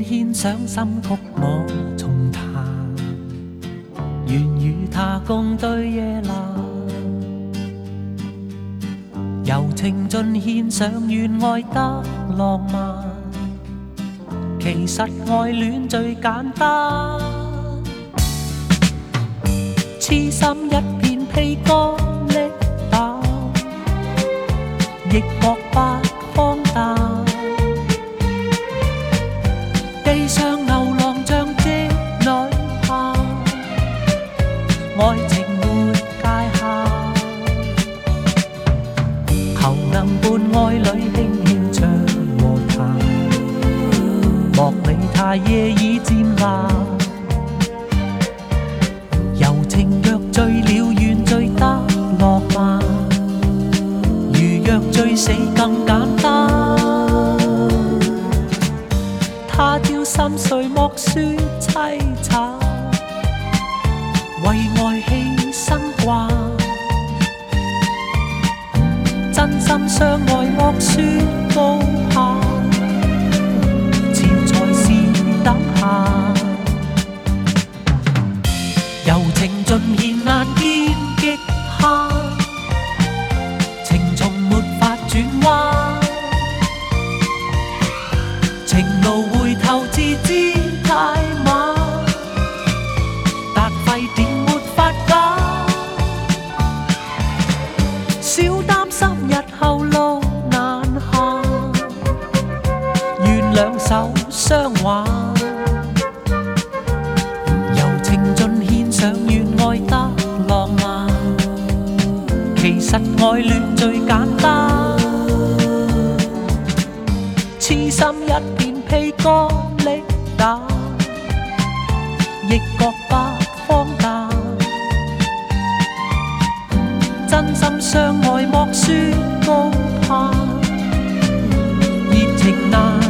獻上心曲我重彈，願與他共對夜闌。柔情盡獻上願愛得浪漫，其實愛戀最簡單。痴心一片披肝瀝膽，亦覺不荒誕。地上流浪像織女下，愛情沒界限。求能伴愛侶輕輕唱和彈，莫理他夜已漸冷。柔情若醉了，願醉得浪漫；如若醉死更簡單。他朝心碎莫說凄慘，為愛犧牲慣。真心相愛莫說高下，錢財是等閒。柔情盡獻難見極限，情從沒法轉彎。情路回頭自知太晚，達沸點沒法減。小擔心日後路難行，願兩手相挽。柔情盡獻上願愛得浪漫，其實愛戀最簡單。痴心一片披肝瀝膽，亦覺不荒誕。真心相愛莫說高攀，熱情難